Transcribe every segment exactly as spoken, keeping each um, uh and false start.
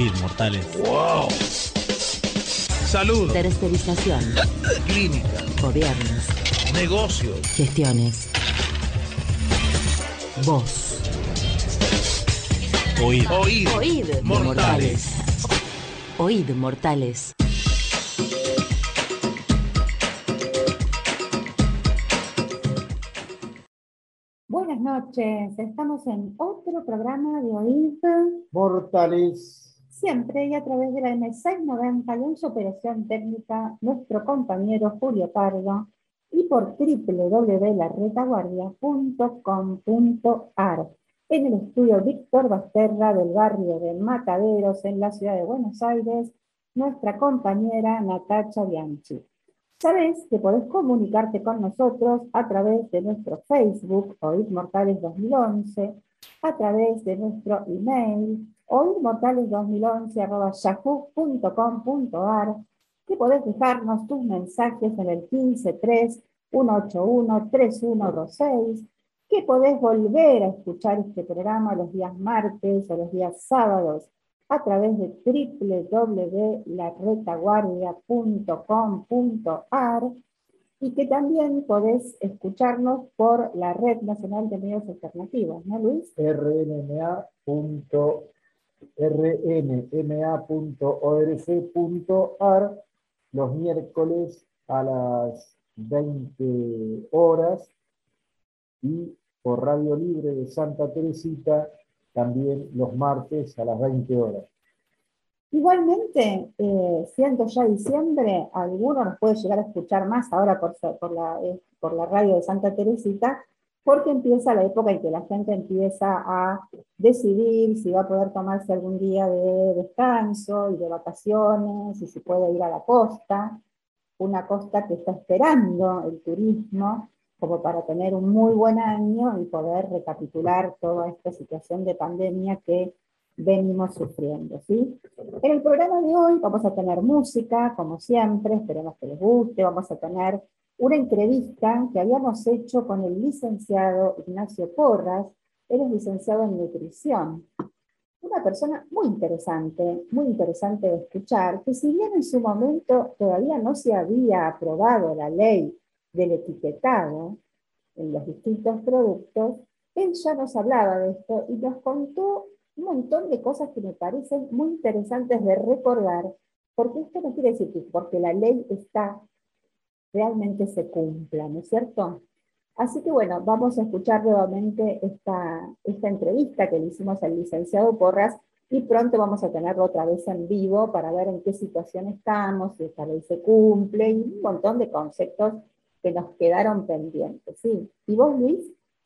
Oíd, mortales. ¡Wow! Salud. Tercerización. Clínica. Gobiernos. Negocios. Gestiones. Voz. Oíd. Oíd. Oíd, Mortales. Oíd, mortales. Buenas noches, estamos en otro programa de Oíd Mortales. Siempre y a través de la eme seiscientos noventa y en su operación técnica nuestro compañero Julio Pardo y por doble u doble u doble u punto la retaguardia punto com punto ar en el estudio Víctor Basterra del barrio de Mataderos en la ciudad de Buenos Aires, nuestra compañera Natacha Bianchi. Sabes que podés comunicarte con nosotros a través de nuestro Facebook, Oíd Mortales dos mil once, a través de nuestro email, oidmortales dos mil once arroba yahoo punto com punto ar, que podés dejarnos tus mensajes en el quince tres, uno ocho uno, tres uno dos seis, que podés volver a escuchar este programa los días martes o los días sábados a través de doble u doble u doble u punto la retaguardia punto com punto ar y que también podés escucharnos por la Red Nacional de Medios Alternativos, ¿no, Luis? R N M A punto org punto ar los miércoles a las veinte horas y por Radio Libre de Santa Teresita también los martes a las veinte horas. Igualmente, eh, siendo ya diciembre, alguno nos puede llegar a escuchar más ahora por, por, la, eh, por la radio de Santa Teresita, porque empieza la época en que la gente empieza a decidir si va a poder tomarse algún día de descanso y de vacaciones, y si puede ir a la costa, una costa que está esperando el turismo, como para tener un muy buen año y poder recapitular toda esta situación de pandemia que venimos sufriendo, ¿sí? En el programa de hoy vamos a tener música, como siempre, esperemos que les guste, vamos a tener una entrevista que habíamos hecho con el licenciado Ignacio Porras, él es licenciado en nutrición, una persona muy interesante, muy interesante de escuchar, que si bien en su momento todavía no se había aprobado la ley del etiquetado en los distintos productos, él ya nos hablaba de esto y nos contó un montón de cosas que me parecen muy interesantes de recordar, porque esto no quiere decir que porque la ley está, realmente se cumpla, ¿no es cierto? Así que bueno, vamos a escuchar nuevamente esta, esta entrevista que le hicimos al licenciado Porras y pronto vamos a tenerlo otra vez en vivo para ver en qué situación estamos, si esta ley se cumple y un montón de conceptos que nos quedaron pendientes, ¿sí? ¿Y vos, Luis?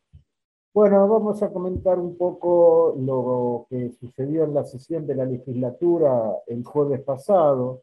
Bueno, vamos a comentar un poco lo que sucedió en la sesión de la legislatura el jueves pasado,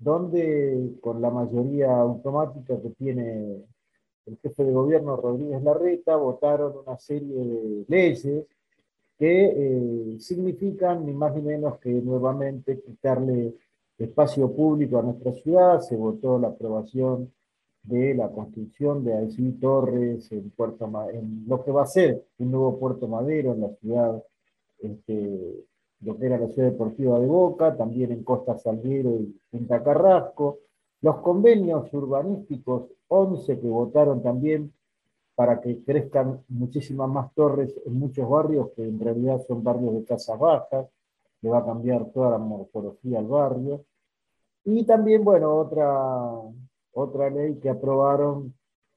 donde con la mayoría automática que tiene el jefe de gobierno Rodríguez Larreta, votaron una serie de leyes que eh, significan ni más ni menos que nuevamente quitarle espacio público a nuestra ciudad. Se votó la aprobación de la construcción de Alcí Torres en, Puerto Ma en lo que va a ser un nuevo Puerto Madero en la ciudad, este, lo que era la ciudad deportiva de Boca, también en Costa Salguero y Punta Carrasco, los convenios urbanísticos, once que votaron también para que crezcan muchísimas más torres en muchos barrios que en realidad son barrios de casas bajas, le va a cambiar toda la morfología al barrio, y también, bueno, otra... otra ley que aprobaron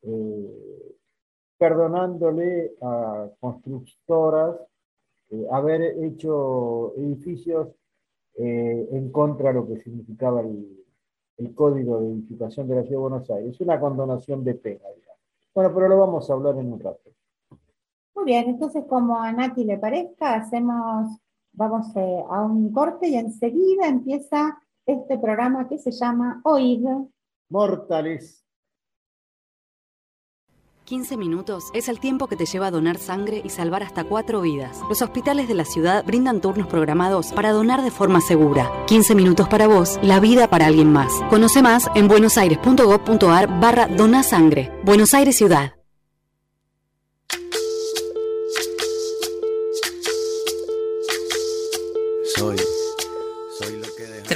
eh, perdonándole a constructoras eh, haber hecho edificios eh, en contra de lo que significaba el, el Código de Edificación de la Ciudad de Buenos Aires. Una condonación de pena, digamos. Bueno, pero lo vamos a hablar en un rato. Muy bien, entonces como a Nati le parezca, hacemos, vamos eh, a un corte y enseguida empieza este programa que se llama Oíd Mortales. quince minutos es el tiempo que te lleva a donar sangre y salvar hasta cuatro vidas. Los hospitales de la ciudad brindan turnos programados para donar de forma segura. quince minutos para vos, la vida para alguien más. Conoce más en buenosaires punto gov punto ar barra donasangre. Buenos Aires Ciudad. Soy, soy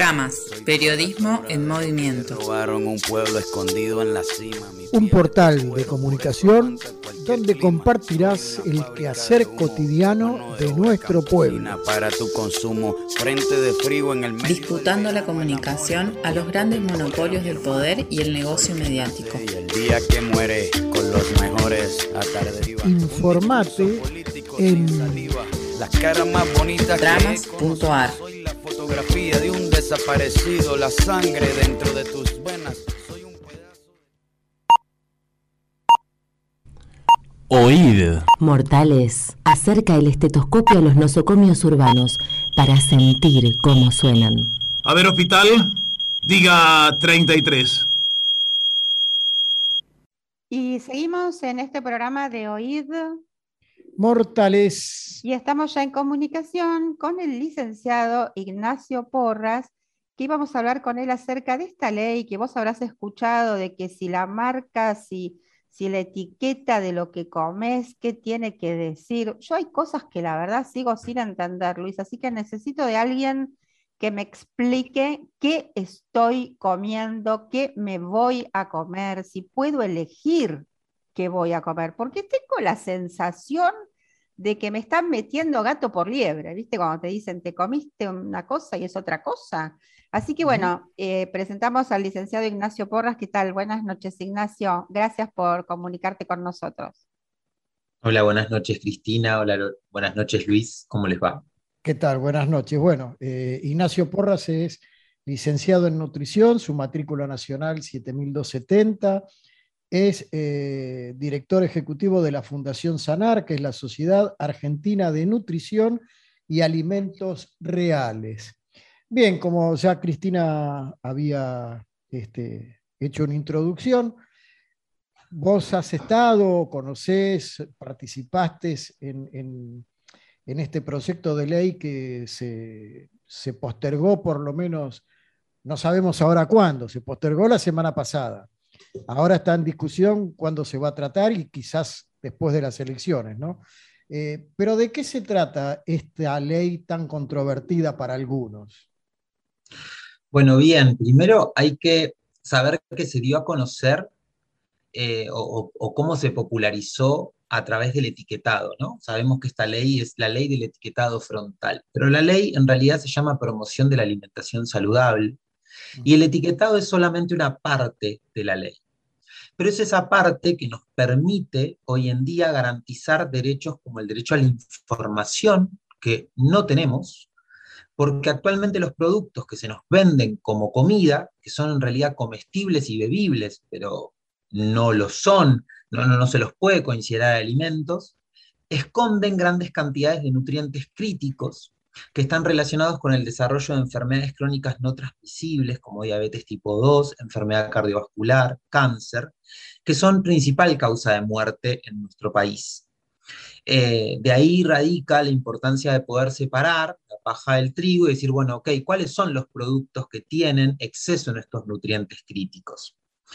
Tramas, periodismo en movimiento. Un pueblo escondido en la cima. Un portal de comunicación donde compartirás el quehacer cotidiano de nuestro pueblo. Para tu consumo, frente de frío en el medio. Disputando la comunicación a los grandes monopolios del poder y el negocio mediático. Y el día que muere con los mejores atardes. Informate en las caras más bonitas. Tramas punto ar. Soy la fotografía de un desaparecido, la sangre dentro de tus venas. Soy un pedazo. Oíd. Mortales, acerca el estetoscopio a los nosocomios urbanos para sentir cómo suenan. A ver, hospital, diga treinta y tres. Y seguimos en este programa de Oíd. Mortales. Y estamos ya en comunicación con el licenciado Ignacio Porras, que íbamos a hablar con él acerca de esta ley que vos habrás escuchado, de que si la marca, si, si la etiqueta de lo que comes, qué tiene que decir. Yo hay cosas que la verdad sigo sin entender, Luis, así que necesito de alguien que me explique qué estoy comiendo, qué me voy a comer, si puedo elegir qué voy a comer, porque tengo la sensación de que me están metiendo gato por liebre, ¿viste? Cuando te dicen, te comiste una cosa y es otra cosa. Así que bueno, eh, presentamos al licenciado Ignacio Porras. ¿Qué tal? Buenas noches, Ignacio. Gracias por comunicarte con nosotros. Hola, buenas noches, Cristina. Hola, buenas noches, Luis. ¿Cómo les va? ¿Qué tal? Buenas noches. Bueno, eh, Ignacio Porras es licenciado en nutrición, su matrícula nacional siete mil doscientos setenta. Es eh, director ejecutivo de la Fundación Sanar, que es la Sociedad Argentina de Nutrición y Alimentos Reales. Bien, como ya Cristina había este, hecho una introducción, vos has estado, conocés, participaste en, en, en este proyecto de ley que se, se postergó por lo menos, no sabemos ahora cuándo, se postergó la semana pasada. Ahora está en discusión cuándo se va a tratar y quizás después de las elecciones, ¿no? Eh, pero ¿de qué se trata esta ley tan controvertida para algunos? Bueno, bien, primero hay que saber que se dio a conocer eh, o, o cómo se popularizó a través del etiquetado, ¿no? Sabemos que esta ley es la ley del etiquetado frontal, pero la ley en realidad se llama Promoción de la Alimentación Saludable y el etiquetado es solamente una parte de la ley. Pero es esa parte que nos permite hoy en día garantizar derechos como el derecho a la información, que no tenemos, porque actualmente los productos que se nos venden como comida, que son en realidad comestibles y bebibles, pero no lo son, no, no, no se los puede considerar alimentos, esconden grandes cantidades de nutrientes críticos que están relacionados con el desarrollo de enfermedades crónicas no transmisibles, como diabetes tipo dos, enfermedad cardiovascular, cáncer, que son principal causa de muerte en nuestro país. Eh, de ahí radica la importancia de poder separar la paja del trigo y decir, bueno, ok, ¿cuáles son los productos que tienen exceso en estos nutrientes críticos?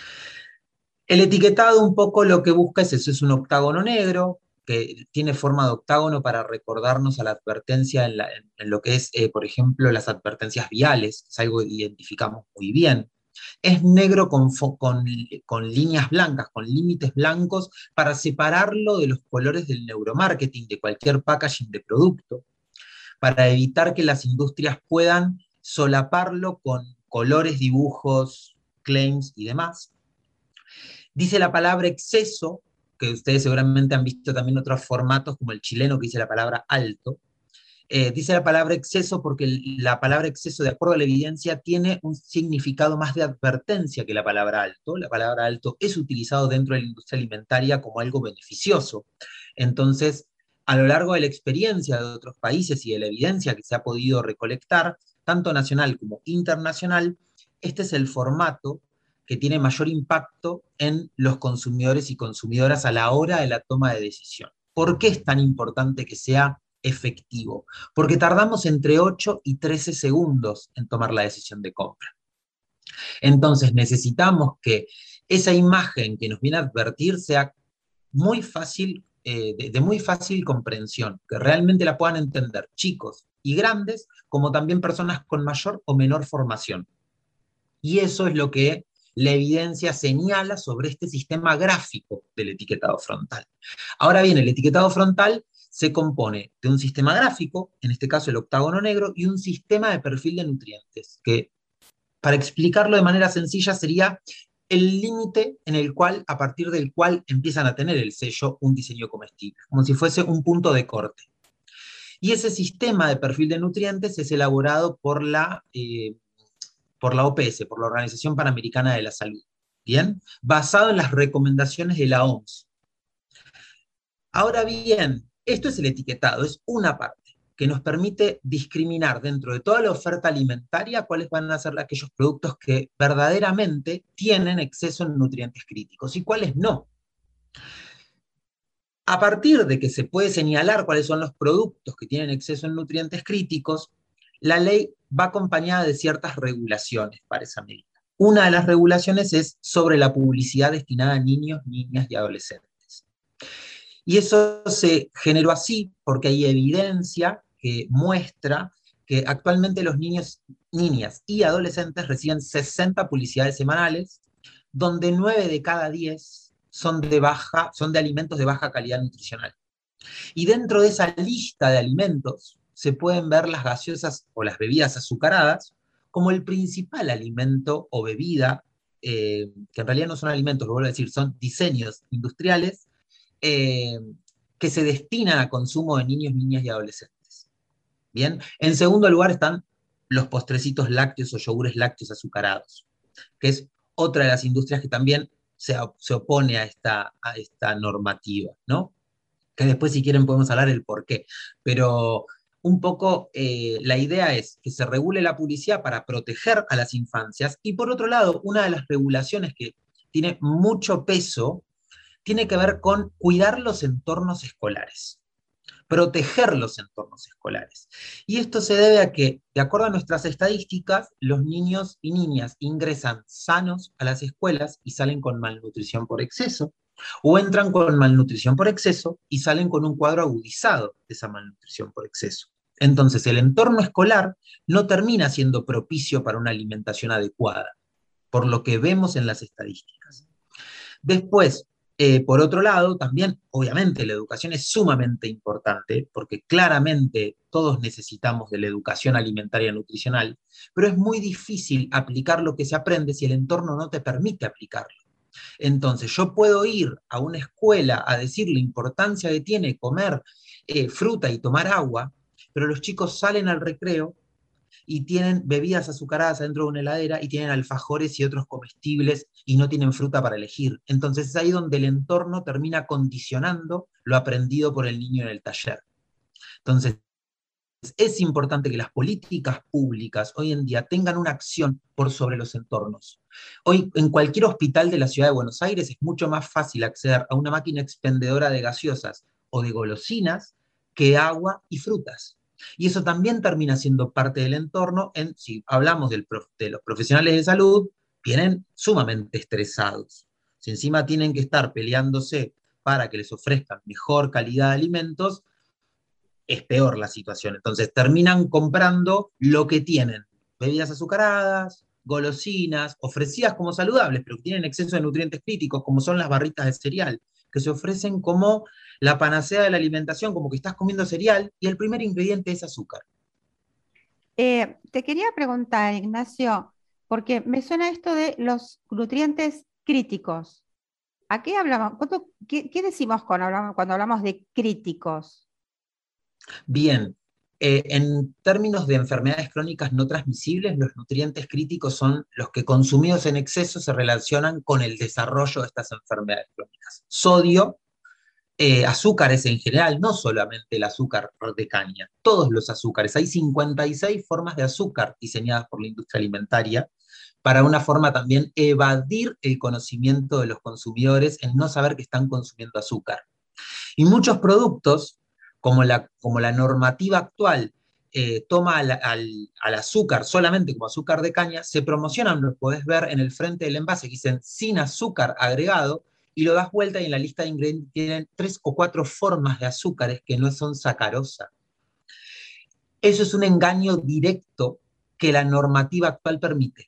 El etiquetado un poco lo que busca es eso, es un octágono negro, que tiene forma de octágono para recordarnos a la advertencia en, la, en, en lo que es, eh, por ejemplo, las advertencias viales, que es algo que identificamos muy bien. Es negro con, con, con líneas blancas, con límites blancos, para separarlo de los colores del neuromarketing, de cualquier packaging de producto, para evitar que las industrias puedan solaparlo con colores, dibujos, claims y demás. Dice la palabra exceso, que ustedes seguramente han visto también otros formatos, como el chileno que dice la palabra alto. Eh, dice la palabra exceso porque la palabra exceso, de acuerdo a la evidencia, tiene un significado más de advertencia que la palabra alto. La palabra alto es utilizado dentro de la industria alimentaria como algo beneficioso. Entonces, a lo largo de la experiencia de otros países y de la evidencia que se ha podido recolectar, tanto nacional como internacional, este es el formato que tiene mayor impacto en los consumidores y consumidoras a la hora de la toma de decisión. ¿Por qué es tan importante que sea efectivo? Porque tardamos entre ocho y trece segundos en tomar la decisión de compra. Entonces necesitamos que esa imagen que nos viene a advertir sea muy fácil, eh, de, de muy fácil comprensión, que realmente la puedan entender chicos, y grandes, como también personas con mayor o menor formación. Y eso es lo que la evidencia señala sobre este sistema gráfico del etiquetado frontal. Ahora bien, el etiquetado frontal se compone de un sistema gráfico, en este caso el octágono negro, y un sistema de perfil de nutrientes, que para explicarlo de manera sencilla sería el límite en el cual, a partir del cual empiezan a tener el sello un diseño comestible, como si fuese un punto de corte. Y ese sistema de perfil de nutrientes es elaborado por la, eh, por la O P S, por la Organización Panamericana de la Salud, ¿bien? Basado en las recomendaciones de la O M S. Ahora bien, esto es el etiquetado, es una parte que nos permite discriminar dentro de toda la oferta alimentaria cuáles van a ser aquellos productos que verdaderamente tienen exceso en nutrientes críticos y cuáles no. A partir de que se puede señalar cuáles son los productos que tienen exceso en nutrientes críticos, la ley va acompañada de ciertas regulaciones para esa medida. Una de las regulaciones es sobre la publicidad destinada a niños, niñas y adolescentes. Y eso se generó así porque hay evidencia que muestra que actualmente los niños, niñas y adolescentes reciben sesenta publicidades semanales, donde nueve de cada diez son de, baja, son de alimentos de baja calidad nutricional. Y dentro de esa lista de alimentos se pueden ver las gaseosas o las bebidas azucaradas como el principal alimento o bebida, eh, que en realidad no son alimentos, lo vuelvo a decir, son diseños industriales, Eh, que se destinan a consumo de niños, niñas y adolescentes. Bien, en segundo lugar están los postrecitos lácteos o yogures lácteos azucarados, que es otra de las industrias que también se, se opone a esta, a esta normativa, ¿no? Que después si quieren podemos hablar el por qué, pero un poco eh, la idea es que se regule la publicidad para proteger a las infancias, y por otro lado, una de las regulaciones que tiene mucho peso tiene que ver con cuidar los entornos escolares, proteger los entornos escolares. Y esto se debe a que, de acuerdo a nuestras estadísticas, los niños y niñas ingresan sanos a las escuelas y salen con malnutrición por exceso, o entran con malnutrición por exceso y salen con un cuadro agudizado de esa malnutrición por exceso. Entonces, el entorno escolar no termina siendo propicio para una alimentación adecuada, por lo que vemos en las estadísticas. Después, Eh, por otro lado, también, obviamente, la educación es sumamente importante, porque claramente todos necesitamos de la educación alimentaria y nutricional, pero es muy difícil aplicar lo que se aprende si el entorno no te permite aplicarlo. Entonces, yo puedo ir a una escuela a decir la importancia que tiene comer eh, fruta y tomar agua, pero los chicos salen al recreo y tienen bebidas azucaradas dentro de una heladera y tienen alfajores y otros comestibles y no tienen fruta para elegir. Entonces es ahí donde el entorno termina condicionando lo aprendido por el niño en el taller. Entonces es importante que las políticas públicas hoy en día tengan una acción por sobre los entornos. Hoy en cualquier hospital de la ciudad de Buenos Aires es mucho más fácil acceder a una máquina expendedora de gaseosas o de golosinas que agua y frutas. Y eso también termina siendo parte del entorno. En, si hablamos del prof, de los profesionales de salud, vienen sumamente estresados. Si encima tienen que estar peleándose para que les ofrezcan mejor calidad de alimentos, es peor la situación. Entonces terminan comprando lo que tienen. Bebidas azucaradas, golosinas, ofrecidas como saludables, pero que tienen exceso de nutrientes críticos, como son las barritas de cereal, que se ofrecen como la panacea de la alimentación, como que estás comiendo cereal, y el primer ingrediente es azúcar. Eh, te quería preguntar, Ignacio, porque me suena esto de los nutrientes críticos. ¿A qué hablamos? ¿Qué, qué decimos cuando hablamos, cuando hablamos de críticos? Bien, eh, en términos de enfermedades crónicas no transmisibles, los nutrientes críticos son los que consumidos en exceso se relacionan con el desarrollo de estas enfermedades crónicas. Sodio, Eh, azúcares en general, no solamente el azúcar de caña, todos los azúcares. Hay cincuenta y seis formas de azúcar diseñadas por la industria alimentaria para una forma también evadir el conocimiento de los consumidores en no saber que están consumiendo azúcar. Y muchos productos, como la, como la normativa actual eh, toma al, al, al azúcar solamente como azúcar de caña, se promocionan, lo podés ver en el frente del envase, que dicen sin azúcar agregado, y lo das vuelta y en la lista de ingredientes tienen tres o cuatro formas de azúcares que no son sacarosa. Eso es un engaño directo que la normativa actual permite.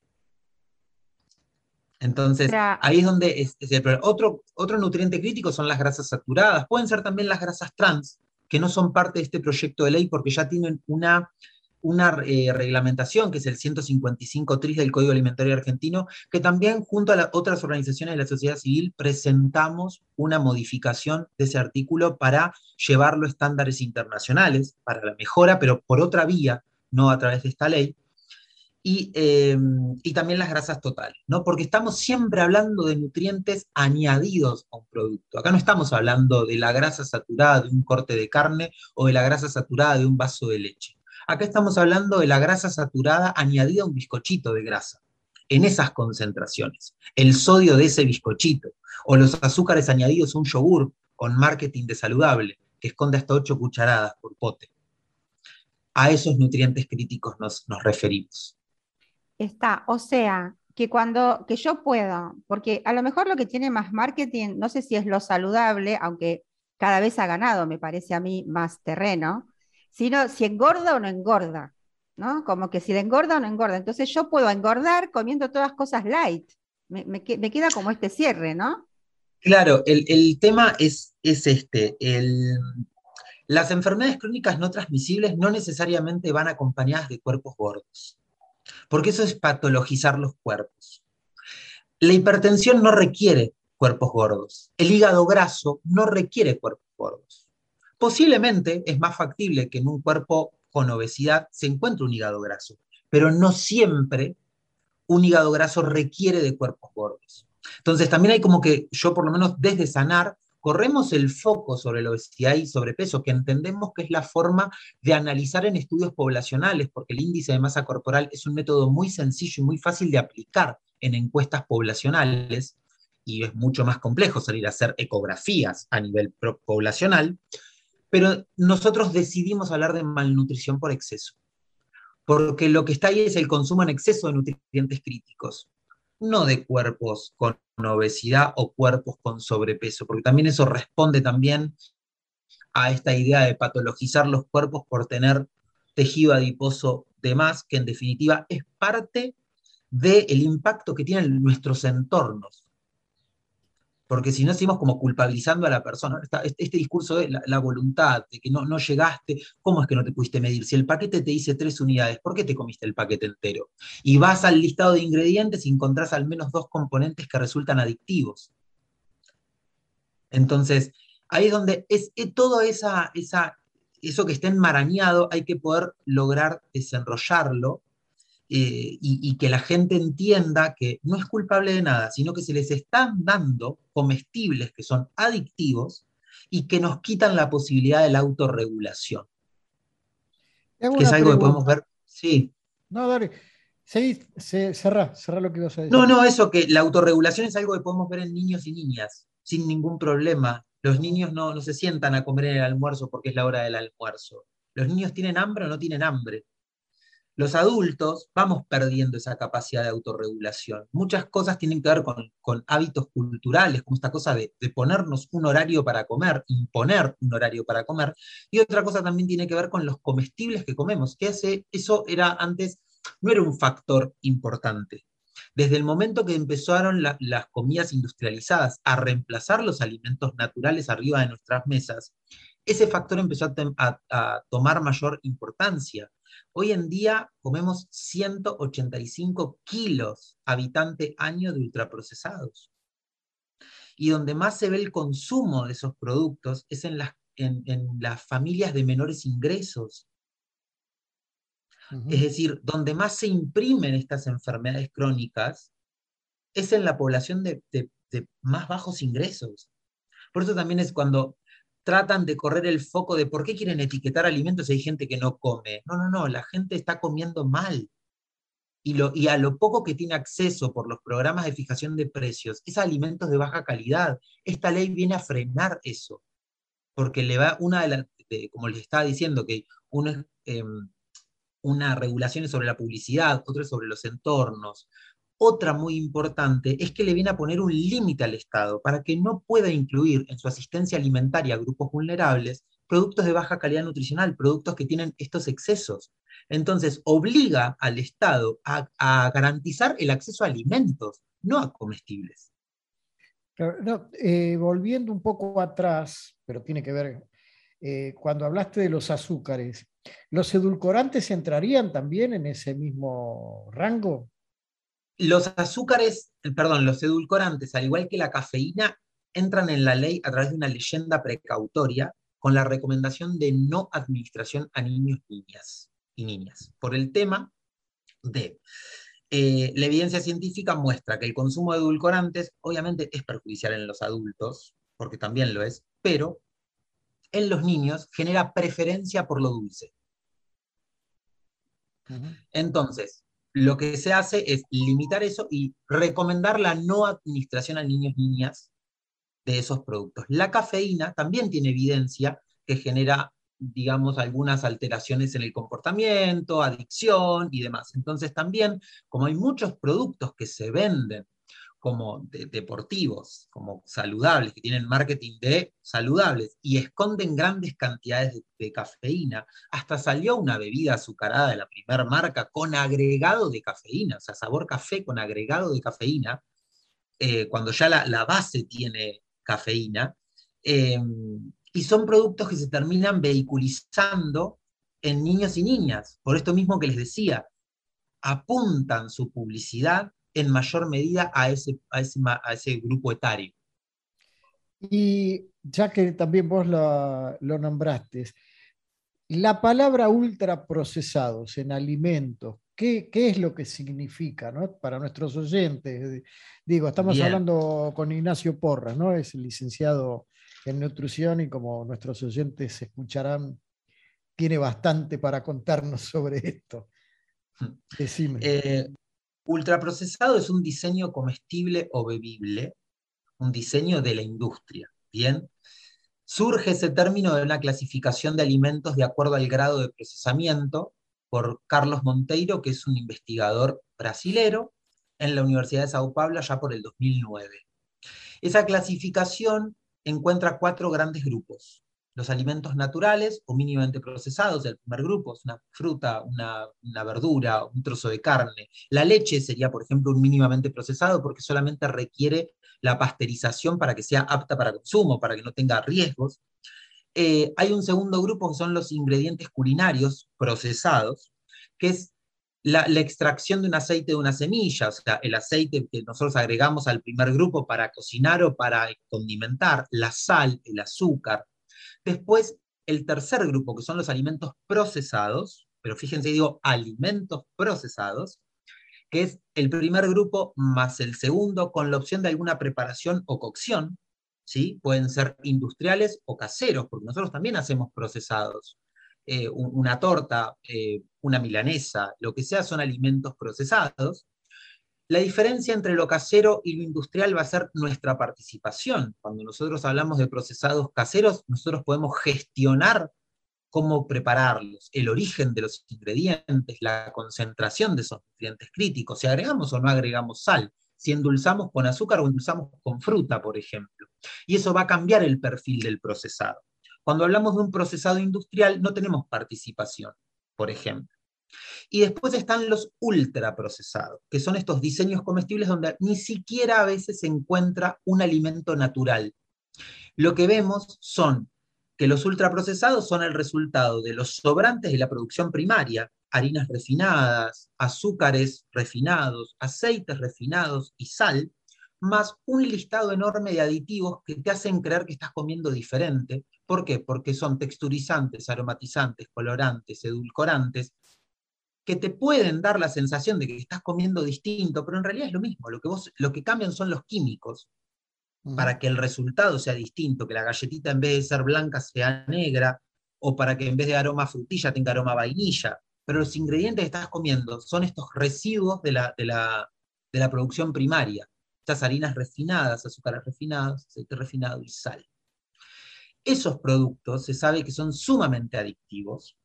Entonces, Tra- ahí es donde es, es el problema. Otro, otro nutriente crítico son las grasas saturadas. Pueden ser también las grasas trans, que no son parte de este proyecto de ley porque ya tienen una, una eh, reglamentación, que es el ciento cincuenta y cinco tris del Código Alimentario Argentino, que también junto a las otras organizaciones de la sociedad civil presentamos una modificación de ese artículo para llevarlo a estándares internacionales, para la mejora, pero por otra vía, no a través de esta ley. Y, eh, y también las grasas totales, ¿no? Porque estamos siempre hablando de nutrientes añadidos a un producto. Acá no estamos hablando de la grasa saturada de un corte de carne o de la grasa saturada de un vaso de leche. Acá estamos hablando de la grasa saturada añadida a un bizcochito de grasa, en esas concentraciones. El sodio de ese bizcochito, o los azúcares añadidos a un yogur con marketing de saludable, que esconde hasta ocho cucharadas por pote. A esos nutrientes críticos nos, nos referimos. Está, o sea, que cuando, que yo puedo, porque a lo mejor lo que tiene más marketing, no sé si es lo saludable, aunque cada vez ha ganado, me parece a mí, más terreno, sino si engorda o no engorda, ¿no? Como que si le engorda o no engorda. Entonces yo puedo engordar comiendo todas cosas light. Me, me, me queda como este cierre, ¿no? Claro, el, el tema es, es este, el, las enfermedades crónicas no transmisibles no necesariamente van acompañadas de cuerpos gordos, porque eso es patologizar los cuerpos. La hipertensión no requiere cuerpos gordos, el hígado graso no requiere cuerpos gordos. Posiblemente es más factible que en un cuerpo con obesidad se encuentre un hígado graso, pero no siempre un hígado graso requiere de cuerpos gordos. Entonces también hay como que, yo por lo menos desde Sanar, corremos el foco sobre la obesidad y sobrepeso, que entendemos que es la forma de analizar en estudios poblacionales, porque el índice de masa corporal es un método muy sencillo y muy fácil de aplicar en encuestas poblacionales, y es mucho más complejo salir a hacer ecografías a nivel poblacional, pero nosotros decidimos hablar de malnutrición por exceso, porque lo que está ahí es el consumo en exceso de nutrientes críticos, no de cuerpos con obesidad o cuerpos con sobrepeso, porque también eso responde también a esta idea de patologizar los cuerpos por tener tejido adiposo de más, que en definitiva es parte del impacto que tienen nuestros entornos. Porque si no, seguimos como culpabilizando a la persona. Este, este discurso de la, la voluntad, de que no, no llegaste, ¿cómo es que no te pudiste medir? Si el paquete te dice tres unidades, ¿por qué te comiste el paquete entero? Y vas al listado de ingredientes y encontrás al menos dos componentes que resultan adictivos. Entonces, ahí es donde es, es todo esa, esa, eso que está enmarañado, hay que poder lograr desenrollarlo. Eh, y, y que la gente entienda que no es culpable de nada, sino que se les están dando comestibles que son adictivos y que nos quitan la posibilidad de la autorregulación. Que es algo pregunta. Que podemos ver. Sí. No, dale. Seguí, se, cerrá, cerrá lo que ibas a decir. No, no, eso, que la autorregulación es algo que podemos ver en niños y niñas, sin ningún problema. Los niños no, no se sientan a comer en el almuerzo porque es la hora del almuerzo. Los niños tienen hambre o no tienen hambre. Los adultos vamos perdiendo esa capacidad de autorregulación. Muchas cosas tienen que ver con, con hábitos culturales, como esta cosa de, de ponernos un horario para comer, imponer un horario para comer, y otra cosa también tiene que ver con los comestibles que comemos, que hace, eso era antes, no era un factor importante. Desde el momento que empezaron la, las comidas industrializadas a reemplazar los alimentos naturales arriba de nuestras mesas, ese factor empezó a, a, a tomar mayor importancia. Hoy en día comemos ciento ochenta y cinco kilos habitante año de ultraprocesados. Y donde más se ve el consumo de esos productos es en las, en, en las familias de menores ingresos. Uh-huh. Es decir, donde más se imprimen estas enfermedades crónicas es en la población de, de, de más bajos ingresos. Por eso también es cuando tratan de correr el foco de por qué quieren etiquetar alimentos si hay gente que no come. No, no, no, la gente está comiendo mal. Y, lo, y a lo poco que tiene acceso por los programas de fijación de precios, es alimentos de baja calidad. Esta ley viene a frenar eso. Porque le va, una de las, de, como les estaba diciendo, que uno es, eh, una regulación es sobre la publicidad, otra es sobre los entornos. Otra muy importante es que le viene a poner un límite al Estado para que no pueda incluir en su asistencia alimentaria a grupos vulnerables productos de baja calidad nutricional, productos que tienen estos excesos. Entonces, obliga al Estado a, a garantizar el acceso a alimentos, no a comestibles. Claro, no, eh, volviendo un poco atrás, pero tiene que ver, eh, cuando hablaste de los azúcares, ¿los edulcorantes entrarían también en ese mismo rango? Los azúcares, perdón, los edulcorantes, al igual que la cafeína, entran en la ley a través de una leyenda precautoria con la recomendación de no administración a niños, niñas y niñas, por el tema de eh, la evidencia científica muestra que el consumo de edulcorantes obviamente es perjudicial en los adultos, porque también lo es, pero en los niños genera preferencia por lo dulce. Uh-huh. Entonces, lo que se hace es limitar eso y recomendar la no administración a niños y niñas de esos productos. La cafeína también tiene evidencia que genera, digamos, algunas alteraciones en el comportamiento, adicción y demás. Entonces también, como hay muchos productos que se venden como de, deportivos, como saludables, que tienen marketing de saludables y esconden grandes cantidades de, de cafeína, hasta salió una bebida azucarada de la primera marca con agregado de cafeína, o sea, sabor café con agregado de cafeína, eh, cuando ya la, la base tiene cafeína, eh, y son productos que se terminan vehiculizando en niños y niñas. Por esto mismo que les decía, apuntan su publicidad en mayor medida a ese, a ese, a ese grupo etario. Y ya que también vos lo, lo nombraste, la palabra ultraprocesados en alimentos, ¿qué, qué es lo que significa, ¿no? Para nuestros oyentes? Digo, estamos Bien. hablando con Ignacio Porras, ¿no? Es licenciado en nutrición y como nuestros oyentes escucharán, tiene bastante para contarnos sobre esto. Decime. Eh, ultraprocesado es un diseño comestible o bebible, un diseño de la industria, ¿bien? Surge ese término de una clasificación de alimentos de acuerdo al grado de procesamiento por Carlos Monteiro, que es un investigador brasilero en la Universidad de Sao Paulo ya por el dos mil nueve. Esa clasificación encuentra cuatro grandes grupos. Los alimentos naturales o mínimamente procesados, el primer grupo es una fruta, una, una verdura, un trozo de carne. La leche sería, por ejemplo, un mínimamente procesado porque solamente requiere la pasteurización para que sea apta para consumo, para que no tenga riesgos. Eh, hay un segundo grupo que son los ingredientes culinarios procesados, que es la, la extracción de un aceite de una semilla, o sea, el aceite que nosotros agregamos al primer grupo para cocinar o para condimentar, la sal, el azúcar. Después, el tercer grupo, que son los alimentos procesados, pero fíjense, digo alimentos procesados, que es el primer grupo más el segundo, con la opción de alguna preparación o cocción, ¿sí? Pueden ser industriales o caseros, porque nosotros también hacemos procesados. Eh, una torta, eh, una milanesa, lo que sea son alimentos procesados. La diferencia entre lo casero y lo industrial va a ser nuestra participación. Cuando nosotros hablamos de procesados caseros, nosotros podemos gestionar cómo prepararlos, el origen de los ingredientes, la concentración de esos nutrientes críticos, si agregamos o no agregamos sal, si endulzamos con azúcar o endulzamos con fruta, por ejemplo. Y eso va a cambiar el perfil del procesado. Cuando hablamos de un procesado industrial, no tenemos participación, por ejemplo. Y después están los ultraprocesados, que son estos diseños comestibles donde ni siquiera a veces se encuentra un alimento natural. Lo que vemos son que los ultraprocesados son el resultado de los sobrantes de la producción primaria, harinas refinadas, azúcares refinados, aceites refinados y sal, más un listado enorme de aditivos que te hacen creer que estás comiendo diferente. ¿Por qué? Porque son texturizantes, aromatizantes, colorantes, edulcorantes, que te pueden dar la sensación de que estás comiendo distinto, pero en realidad es lo mismo. Lo que, vos, lo que cambian son los químicos, uh-huh, para que el resultado sea distinto, que la galletita en vez de ser blanca sea negra, o para que en vez de aroma frutilla tenga aroma vainilla. Pero los ingredientes que estás comiendo son estos residuos de la, de la, de la producción primaria. Estas harinas refinadas, azúcares refinados, aceite refinado y sal. Esos productos se sabe que son sumamente adictivos.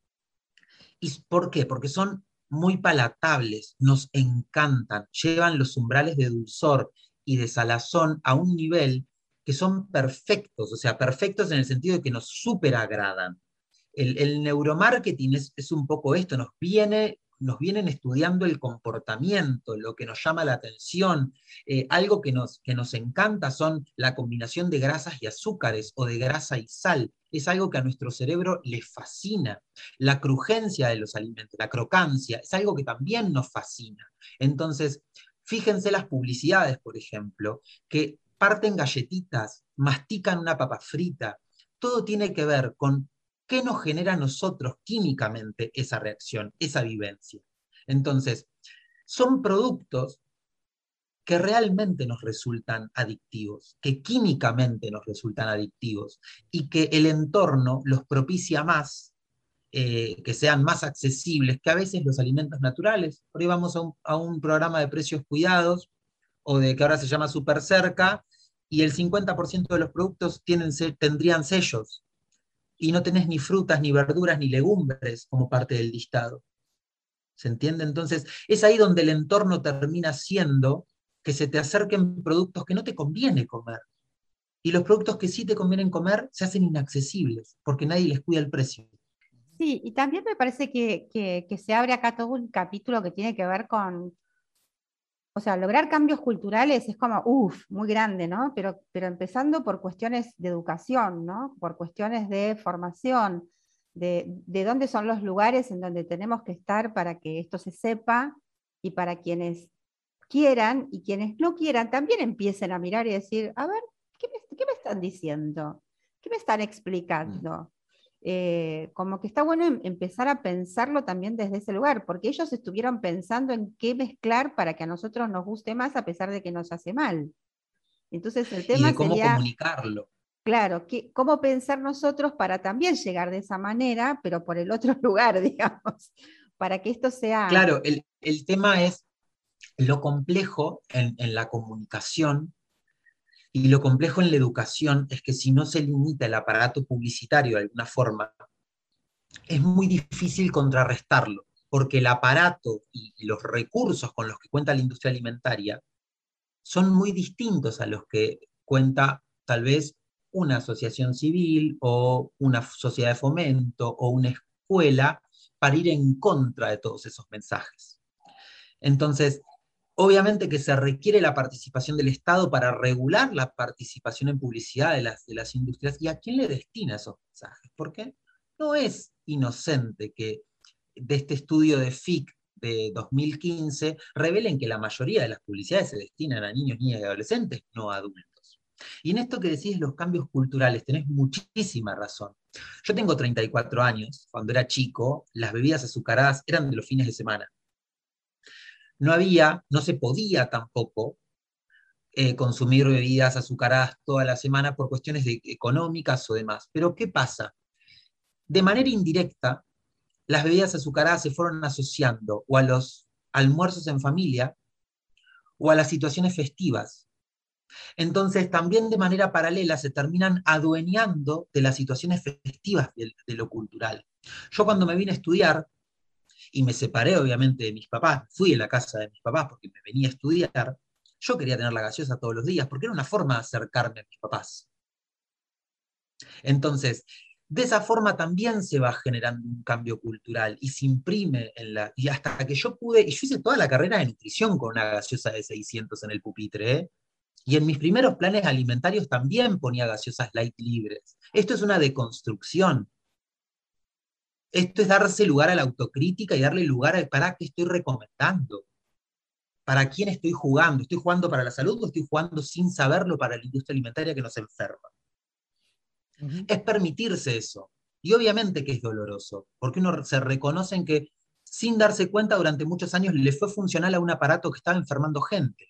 ¿Y por qué? Porque son muy palatables, nos encantan, llevan los umbrales de dulzor y de salazón a un nivel que son perfectos, o sea, perfectos en el sentido de que nos súper agradan. El, el neuromarketing es, es un poco esto, nos, viene, nos vienen estudiando el comportamiento, lo que nos llama la atención. Eh, algo que nos, que nos encanta son la combinación de grasas y azúcares, o de grasa y sal. Es algo que a nuestro cerebro le fascina. La crujencia de los alimentos, la crocancia, es algo que también nos fascina. Entonces, fíjense las publicidades, por ejemplo, que parten galletitas, mastican una papa frita. Todo tiene que ver con qué nos genera a nosotros químicamente esa reacción, esa vivencia. Entonces, son productos que realmente nos resultan adictivos, que químicamente nos resultan adictivos, y que el entorno los propicia más, eh, que sean más accesibles que a veces los alimentos naturales. Por ahí vamos a un, a un programa de precios cuidados, o de que ahora se llama Super Cerca, y el cincuenta por ciento de los productos tienen, tendrían sellos, y no tenés ni frutas, ni verduras, ni legumbres como parte del listado. ¿Se entiende? Entonces, es ahí donde el entorno termina siendo que se te acerquen productos que no te conviene comer. Y los productos que sí te convienen comer se hacen inaccesibles, porque nadie les cuida el precio. Sí, y también me parece que, que, que se abre acá todo un capítulo que tiene que ver con, o sea, lograr cambios culturales es como, uff, muy grande, ¿no? Pero, pero empezando por cuestiones de educación, ¿no? Por cuestiones de formación, de, de dónde son los lugares en donde tenemos que estar para que esto se sepa, y para quienes quieran y quienes no quieran también empiecen a mirar y decir, a ver, ¿qué me, qué me están diciendo? ¿Qué me están explicando? Eh, como que está bueno em- empezar a pensarlo también desde ese lugar, porque ellos estuvieron pensando en qué mezclar para que a nosotros nos guste más a pesar de que nos hace mal. Entonces el Y tema de cómo sería, comunicarlo. claro, que, cómo pensar nosotros para también llegar de esa manera, pero por el otro lugar, digamos, para que esto sea... Claro, el, el tema es lo complejo en, en la comunicación. Y lo complejo en la educación es que si no se limita el aparato publicitario de alguna forma, es muy difícil contrarrestarlo, porque el aparato y los recursos con los que cuenta la industria alimentaria son muy distintos a los que cuenta tal vez una asociación civil o una sociedad de fomento o una escuela para ir en contra de todos esos mensajes. Entonces, obviamente que se requiere la participación del Estado para regular la participación en publicidad de las, de las industrias. ¿Y a quién le destina esos mensajes? Porque no es inocente que de este estudio de F I C de dos mil quince revelen que la mayoría de las publicidades se destinan a niños, niñas y adolescentes, no a adultos. Y en esto que decís los cambios culturales, tenés muchísima razón. Yo tengo treinta y cuatro años. Cuando era chico, las bebidas azucaradas eran de los fines de semana. No había, no se podía tampoco eh, consumir bebidas azucaradas toda la semana por cuestiones de, económicas o demás. Pero ¿qué pasa? De manera indirecta, las bebidas azucaradas se fueron asociando o a los almuerzos en familia o a las situaciones festivas. Entonces, también de manera paralela se terminan adueñando de las situaciones festivas de, de lo cultural. Yo cuando me vine a estudiar, y me separé obviamente de mis papás, fui a la casa de mis papás porque me venía a estudiar, yo quería tener la gaseosa todos los días, porque era una forma de acercarme a mis papás. Entonces, de esa forma también se va generando un cambio cultural y se imprime en la... Y hasta que yo pude, y yo hice toda la carrera de nutrición con una gaseosa de seiscientos en el pupitre, ¿eh? Y en mis primeros planes alimentarios también ponía gaseosas light libres. Esto es una deconstrucción. Esto es darse lugar a la autocrítica y darle lugar a para qué estoy recomendando. ¿Para quién estoy jugando? ¿Estoy jugando para la salud o estoy jugando sin saberlo para la industria alimentaria que nos enferma? Uh-huh. Es permitirse eso. Y obviamente que es doloroso, porque uno se reconoce en que sin darse cuenta durante muchos años le fue funcional a un aparato que estaba enfermando gente.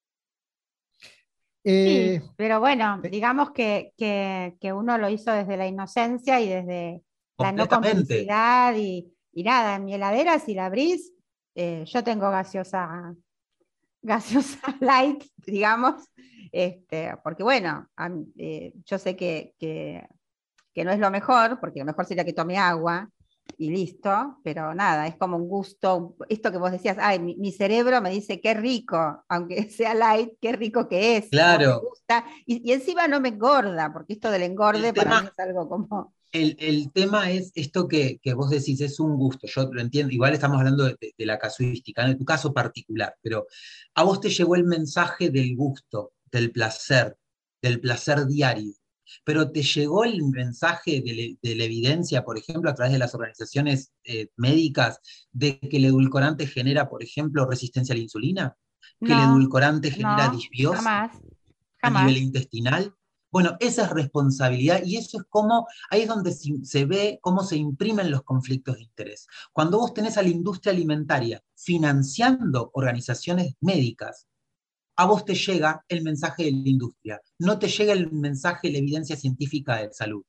Eh, sí, pero bueno, digamos que, que, que uno lo hizo desde la inocencia y desde la no complicidad y, y nada, en mi heladera si la abrís, eh, yo tengo gaseosa, gaseosa light, digamos, este, porque bueno, a, eh, yo sé que, que, que no es lo mejor, porque lo mejor sería que tome agua, y listo, pero nada, es como un gusto, esto que vos decías, ay, mi, mi cerebro me dice qué rico, aunque sea light, qué rico que es, cómo me Claro, gusta, y, y encima no me engorda, porque esto del engorde el para mí tema, es algo como, el, el tema es esto que, que vos decís, es un gusto, yo lo entiendo, igual estamos hablando de, de la casuística, en tu caso particular, pero a vos te llegó el mensaje del gusto, del placer, del placer diario, pero te llegó el mensaje de, le- de la evidencia, por ejemplo, a través de las organizaciones eh, médicas, de que el edulcorante genera, por ejemplo, resistencia a la insulina, que el no, edulcorante genera no, disbiosis jamás, a nivel jamás, intestinal. Bueno, esa es responsabilidad y eso es como, ahí es donde se, se ve cómo se imprimen los conflictos de interés. Cuando vos tenés a la industria alimentaria financiando organizaciones médicas, a vos te llega el mensaje de la industria, no te llega el mensaje de la evidencia científica de salud.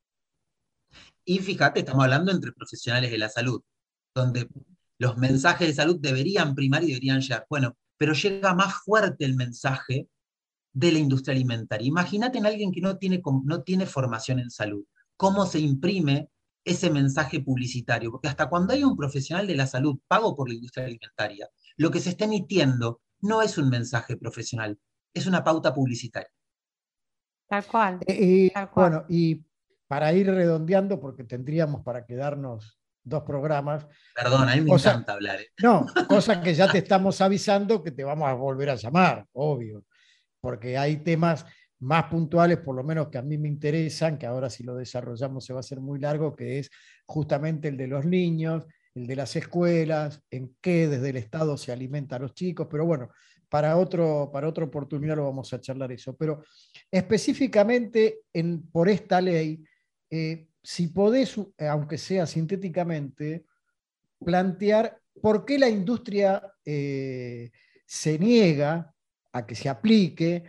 Y fíjate, estamos hablando entre profesionales de la salud, donde los mensajes de salud deberían primar y deberían llegar. Bueno, pero llega más fuerte el mensaje de la industria alimentaria. Imagínate en alguien que no tiene, no tiene formación en salud, cómo se imprime ese mensaje publicitario, porque hasta cuando hay un profesional de la salud pago por la industria alimentaria, lo que se está emitiendo no es un mensaje profesional, es una pauta publicitaria. tal cual, Eh, y, tal cual. bueno, y para ir redondeando, porque tendríamos para quedarnos dos programas, Perdón, a mí me cosa, encanta hablar. ¿eh? no, cosa que ya te estamos avisando que te vamos a volver a llamar, obvio, porque hay temas más puntuales, por lo menos que a mí me interesan, que ahora si lo desarrollamos se va a hacer muy largo, que es justamente el de los niños, el de las escuelas, en qué desde el Estado se alimenta a los chicos, pero bueno, para, otro, para otra oportunidad lo vamos a charlar eso. Pero específicamente en, por esta ley, eh, si podés, aunque sea sintéticamente, plantear por qué la industria eh, se niega a que se aplique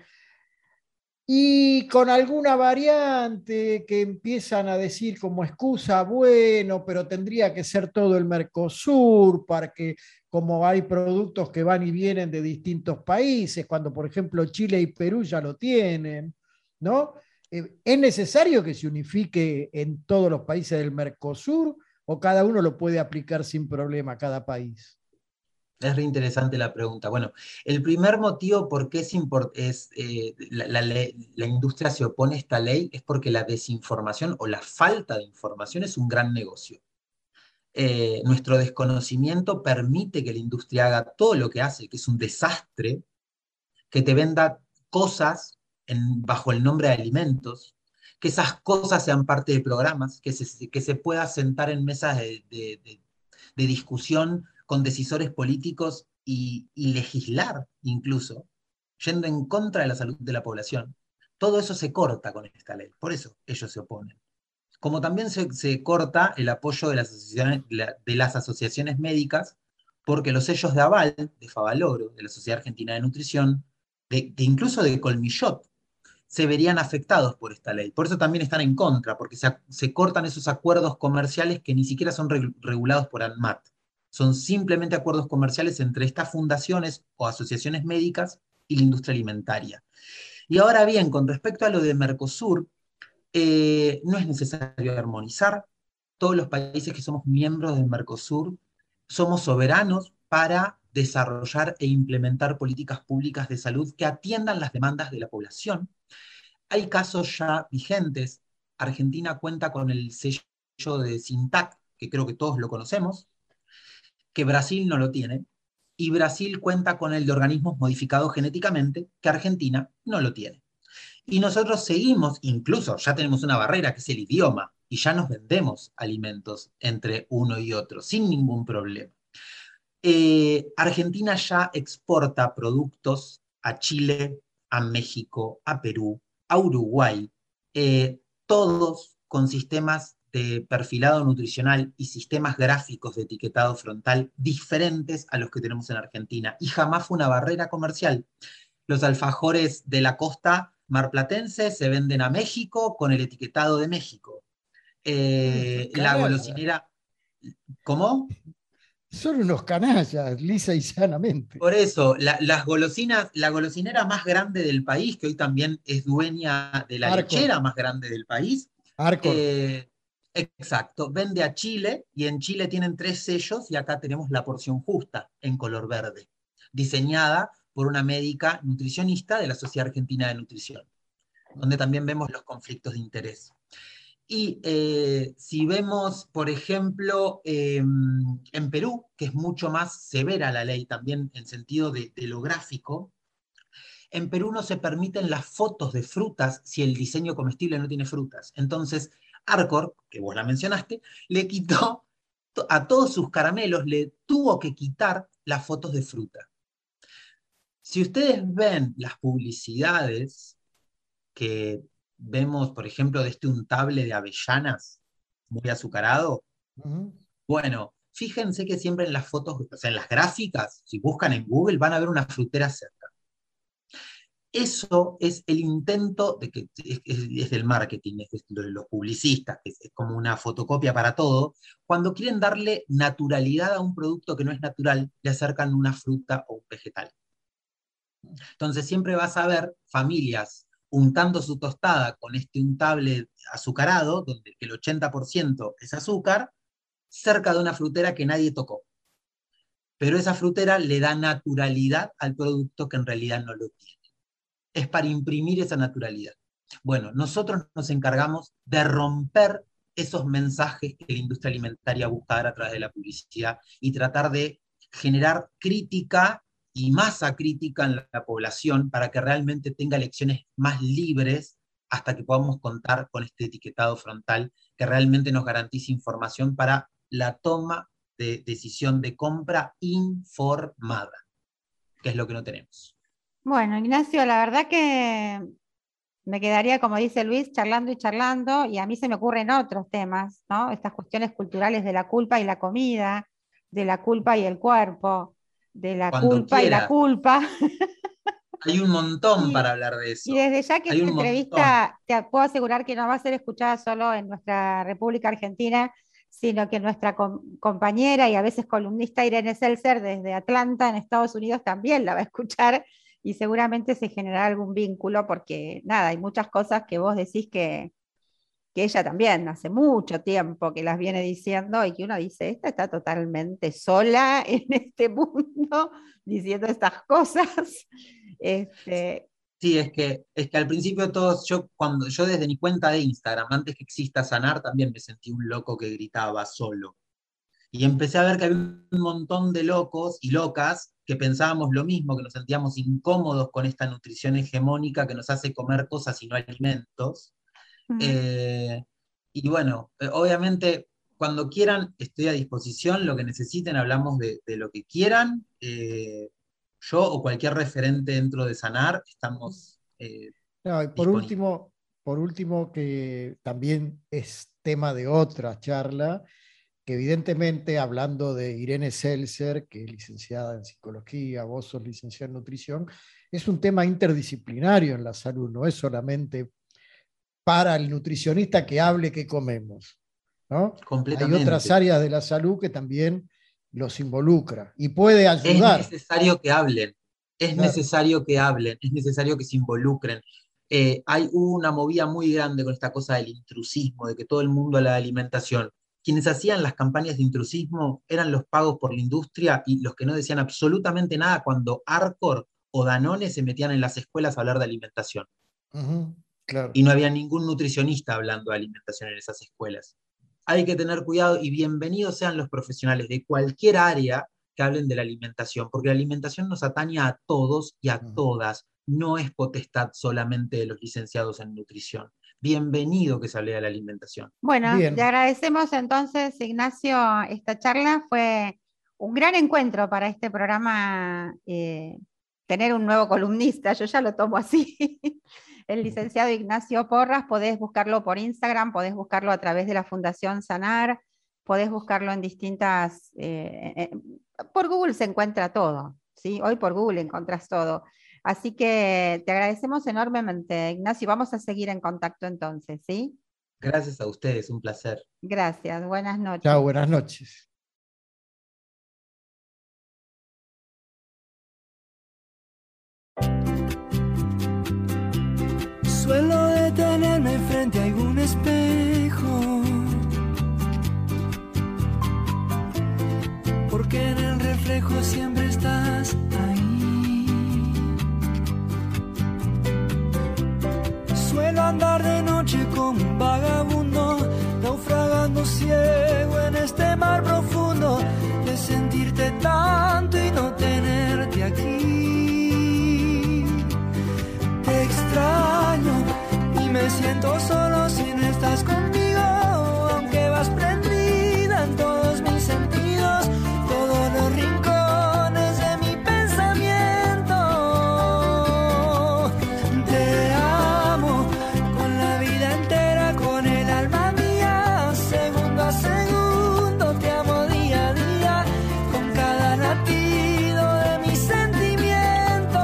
y con alguna variante que empiezan a decir como excusa, bueno, pero tendría que ser todo el Mercosur, para que como hay productos que van y vienen de distintos países, cuando por ejemplo Chile y Perú ya lo tienen, ¿no? Eh, ¿Es necesario que se unifique en todos los países del Mercosur o cada uno lo puede aplicar sin problema, cada país? Es re interesante la pregunta. Bueno, el primer motivo por qué es, es eh, la, la, la industria se opone a esta ley es porque la desinformación o la falta de información es un gran negocio. Eh, nuestro desconocimiento permite que la industria haga todo lo que hace, que es un desastre, que te venda cosas en, bajo el nombre de alimentos, que esas cosas sean parte de programas, que se, que se pueda sentar en mesas de, de, de, de discusión con decisores políticos y, y legislar incluso, yendo en contra de la salud de la población. Todo eso se corta con esta ley, por eso ellos se oponen. Como también se, se corta el apoyo de las, asociaciones, de las asociaciones médicas, porque los sellos de aval de Favaloro, de la Sociedad Argentina de Nutrición, de, de incluso de Colmillot, se verían afectados por esta ley. Por eso también están en contra, porque se, se cortan esos acuerdos comerciales que ni siquiera son re, regulados por ANMAT. Son simplemente acuerdos comerciales entre estas fundaciones o asociaciones médicas y la industria alimentaria. Y ahora bien, con respecto a lo de Mercosur, eh, no es necesario armonizar. Todos los países que somos miembros del Mercosur somos soberanos para desarrollar e implementar políticas públicas de salud que atiendan las demandas de la población. Hay casos ya vigentes. Argentina cuenta con el sello de SINTAC, que creo que todos lo conocemos, que Brasil no lo tiene, y Brasil cuenta con el de organismos modificados genéticamente, que Argentina no lo tiene. Y nosotros seguimos, incluso ya tenemos una barrera que es el idioma, y ya nos vendemos alimentos entre uno y otro, sin ningún problema. Eh, Argentina ya exporta productos a Chile, a México, a Perú, a Uruguay, eh, todos con sistemas de perfilado nutricional y sistemas gráficos de etiquetado frontal diferentes a los que tenemos en Argentina. Y jamás fue una barrera comercial. Los alfajores de la costa marplatense se venden a México con el etiquetado de México. Eh, la golosinera... ¿Cómo? Son unos canallas, lisa y llanamente. Por eso, la, las golosinas, la golosinera más grande del país, que hoy también es dueña de la Arcor. lechera más grande del país, Arcor. eh, Exacto, vende a Chile y en Chile tienen tres sellos y acá tenemos la porción justa en color verde, diseñada por una médica nutricionista de la Sociedad Argentina de Nutrición, donde también vemos los conflictos de interés. Y eh, si vemos, por ejemplo, eh, en Perú, que es mucho más severa la ley también en sentido de, de lo gráfico, en Perú no se permiten las fotos de frutas si el diseño comestible no tiene frutas. Entonces, Arcor, que vos la mencionaste, le quitó a todos sus caramelos, le tuvo que quitar las fotos de fruta. Si ustedes ven las publicidades que vemos, por ejemplo, de este untable de avellanas, muy azucarado, uh-huh. Bueno, fíjense que siempre en las fotos, o sea, en las gráficas, si buscan en Google, van a ver una frutera cerca. Eso es el intento de que es, es del marketing, es de los publicistas, que es, es como una fotocopia para todo. Cuando quieren darle naturalidad a un producto que no es natural, le acercan una fruta o un vegetal. Entonces siempre vas a ver familias untando su tostada con este untable azucarado, donde el ochenta por ciento es azúcar, cerca de una frutera que nadie tocó. Pero esa frutera le da naturalidad al producto que en realidad no lo tiene. Es para imprimir esa naturalidad. Bueno, nosotros nos encargamos de romper esos mensajes que la industria alimentaria busca dar a través de la publicidad y tratar de generar crítica y masa crítica en la población para que realmente tenga elecciones más libres hasta que podamos contar con este etiquetado frontal que realmente nos garantice información para la toma de decisión de compra informada, que es lo que no tenemos. Bueno, Ignacio, la verdad que me quedaría, como dice Luis, charlando y charlando, y a mí se me ocurren otros temas, ¿no? Estas cuestiones culturales de la culpa y la comida, de la culpa y el cuerpo, de la Cuando culpa quieras. Y la culpa. Hay un montón y, para hablar de eso. Y desde ya que Hay esta entrevista, montón. Te puedo asegurar que no va a ser escuchada solo en nuestra República Argentina, sino que nuestra com compañera y a veces columnista Irene Seltzer desde Atlanta, en Estados Unidos, también la va a escuchar, y seguramente se generará algún vínculo, porque nada, hay muchas cosas que vos decís que, que ella también hace mucho tiempo que las viene diciendo, y que uno dice, esta está totalmente sola en este mundo diciendo estas cosas. Este... Sí, es que, es que al principio todos, yo, cuando, yo desde mi cuenta de Instagram, antes que exista Sanar, también me sentí un loco que gritaba solo. Y empecé a ver que había un montón de locos y locas que pensábamos lo mismo, que nos sentíamos incómodos con esta nutrición hegemónica que nos hace comer cosas y no alimentos. Uh-huh. eh, y bueno, eh, obviamente, cuando quieran, estoy a disposición, lo que necesiten, hablamos de, de lo que quieran. Eh, yo o cualquier referente dentro de Sanar, estamos eh, no, y por último, por último, que también es tema de otra charla, que evidentemente, hablando de Irene Seltzer, que es licenciada en psicología, vos sos licenciada en nutrición, es un tema interdisciplinario en la salud, no es solamente para el nutricionista que hable qué comemos, ¿no? Hay otras áreas de la salud que también los involucra y puede ayudar. Es necesario que hablen, es claro. necesario que hablen, es necesario que se involucren. Eh, hay una movida muy grande con esta cosa del intrusismo, de que todo el mundo habla de alimentación. Quienes hacían las campañas de intrusismo eran los pagos por la industria y los que no decían absolutamente nada cuando Arcor o Danone se metían en las escuelas a hablar de alimentación. Uh-huh, claro. Y no había ningún nutricionista hablando de alimentación en esas escuelas. Hay que tener cuidado y bienvenidos sean los profesionales de cualquier área que hablen de la alimentación, porque la alimentación nos atañe a todos y a uh-huh. todas. No es potestad solamente de los licenciados en nutrición. Bienvenido que se hable de la alimentación. Bueno, Bien. Te agradecemos entonces, Ignacio, esta charla. Fue un gran encuentro para este programa, eh, tener un nuevo columnista, yo ya lo tomo así. El licenciado Ignacio Porras, podés buscarlo por Instagram, podés buscarlo a través de la Fundación Sanar, podés buscarlo en distintas... Eh, eh, por Google se encuentra todo, ¿sí? Hoy por Google encontrás todo. Así que te agradecemos enormemente, Ignacio. Vamos a seguir en contacto entonces, ¿sí? Gracias a ustedes, un placer. Gracias, buenas noches. Chao, buenas noches. Suelo detenerme frente a algún espejo siento solo si no estás conmigo, aunque vas prendida en todos mis sentidos, todos los rincones de mi pensamiento. Te amo con la vida entera, con el alma mía, segundo a segundo te amo día a día, con cada latido de mi sentimiento.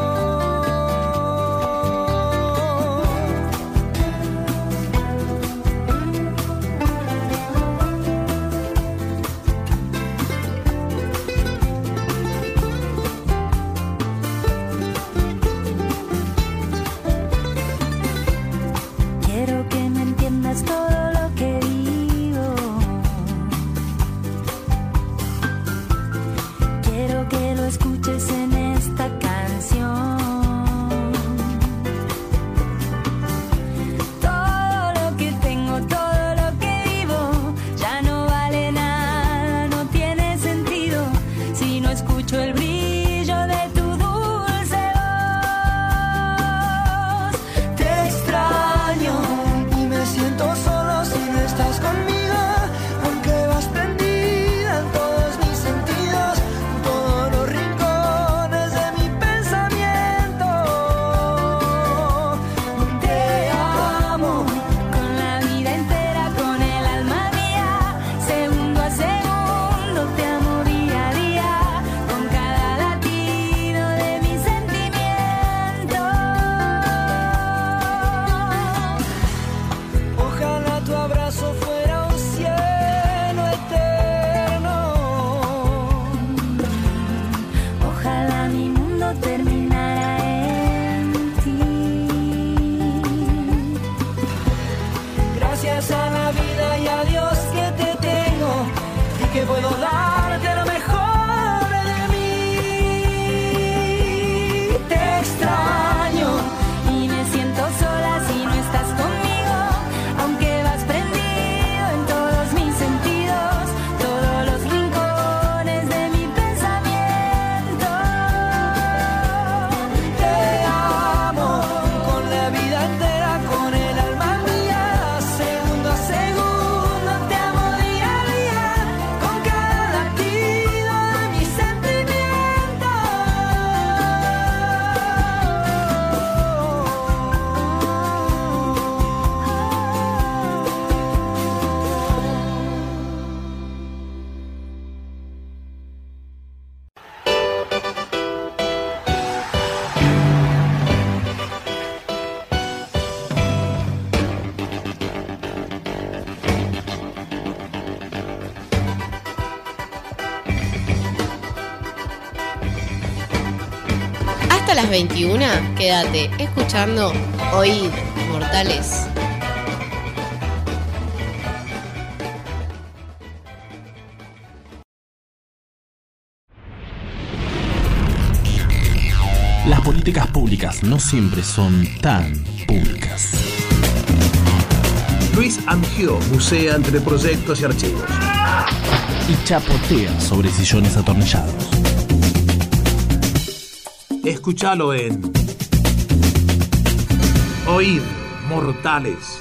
Quiero que me entiendas todo lo que digo. Quiero que lo escuches en esta canción. Todo lo que tengo, todo lo que vivo, ya no vale nada, no tiene sentido si no escucho el brillo de tu dulce voz. Te extraño y me siento solo si no estás conmigo, aunque vas prendida en todos mis sentidos, todos los rincones de mi pensamiento. Te amo Con la vida entera, con el alma mía, segundo a segundo te amo día a día, con cada latido de mi sentimiento. Ojalá tu abrazo fuera un cielo eterno. Ojalá mi mundo terminara en ti. Gracias a la vida y a Dios que te tengo y que puedo darte lo mejor de mí. Te extraño Y me siento sola si no estás conmigo, aunque vas prendido en todos mis sentidos, todos los rincones de mi pensamiento. Te amo con la vida entera, con el alma mía, segundo a segundo te amo día a día, con cada latido de mi Hasta las veintiuna, quédate escuchando Oíd, Mortales. Las políticas públicas no siempre son tan públicas. Luis Amgió bucea entre proyectos y archivos. Y chapotea sobre sillones atornillados. Escúchalo en Oíd, Mortales.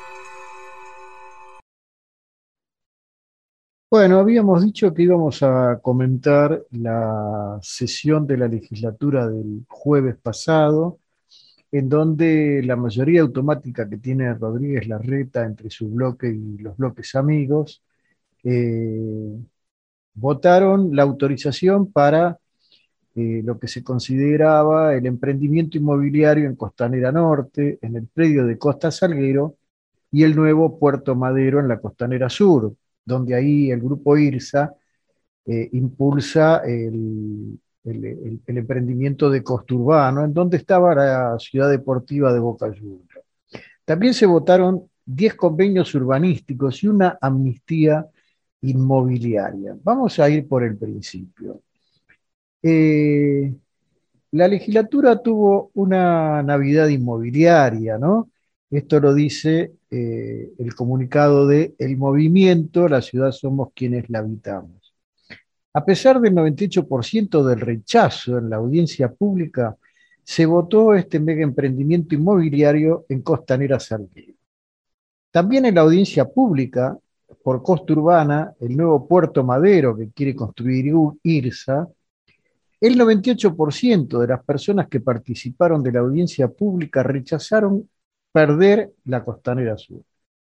Bueno, habíamos dicho que íbamos a comentar la sesión de la legislatura del jueves pasado, en donde la mayoría automática que tiene Rodríguez Larreta entre su bloque y los bloques amigos, eh, votaron la autorización para eh, lo que se consideraba el emprendimiento inmobiliario en Costanera Norte, en el predio de Costa Salguero, y el nuevo Puerto Madero en la Costanera Sur, donde ahí el grupo IRSA eh, impulsa el, el, el, el emprendimiento de Costurbano, en donde estaba la ciudad deportiva de Boca Juniors. También se votaron diez convenios urbanísticos y una amnistía inmobiliaria. Vamos a ir por el principio. Eh, la legislatura tuvo una Navidad inmobiliaria, ¿no? Esto lo dice eh, el comunicado de El Movimiento, la ciudad somos quienes la habitamos. A pesar del noventa y ocho por ciento del rechazo en la audiencia pública, se votó este mega emprendimiento inmobiliario en Costanera Salguero. También en la audiencia pública por Costa Urbana, el nuevo Puerto Madero que quiere construir IRSA, el noventa y ocho por ciento de las personas que participaron de la audiencia pública rechazaron perder la Costanera Sur.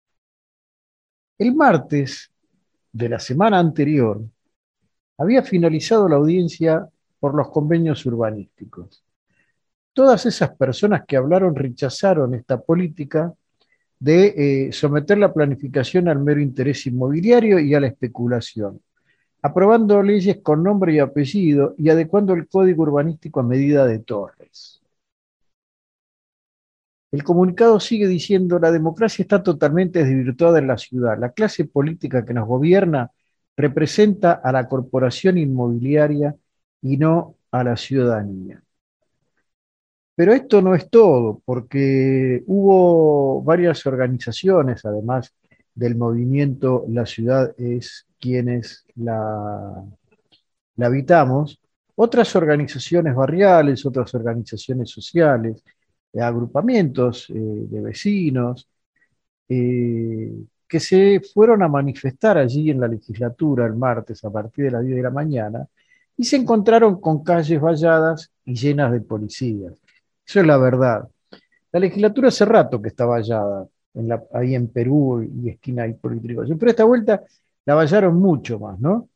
El martes de la semana anterior había finalizado la audiencia por los convenios urbanísticos. Todas esas personas que hablaron rechazaron esta política de eh, someter la planificación al mero interés inmobiliario y a la especulación, aprobando leyes con nombre y apellido y adecuando el código urbanístico a medida de Torres. El comunicado sigue diciendo: la democracia está totalmente desvirtuada en la ciudad. La clase política que nos gobierna representa a la corporación inmobiliaria y no a la ciudadanía. Pero esto no es todo, porque hubo varias organizaciones, además del movimiento La Ciudad es quienes la, la habitamos, otras organizaciones barriales, otras organizaciones sociales, agrupamientos eh, de vecinos, eh, que se fueron a manifestar allí en la legislatura el martes a partir de las diez de la mañana y se encontraron con calles valladas y llenas de policías. Eso es la verdad. La legislatura hace rato que está vallada, en la, ahí en Perú y esquina Hipólito Yrigoyen, pero esta vuelta la vallaron mucho más, ¿no?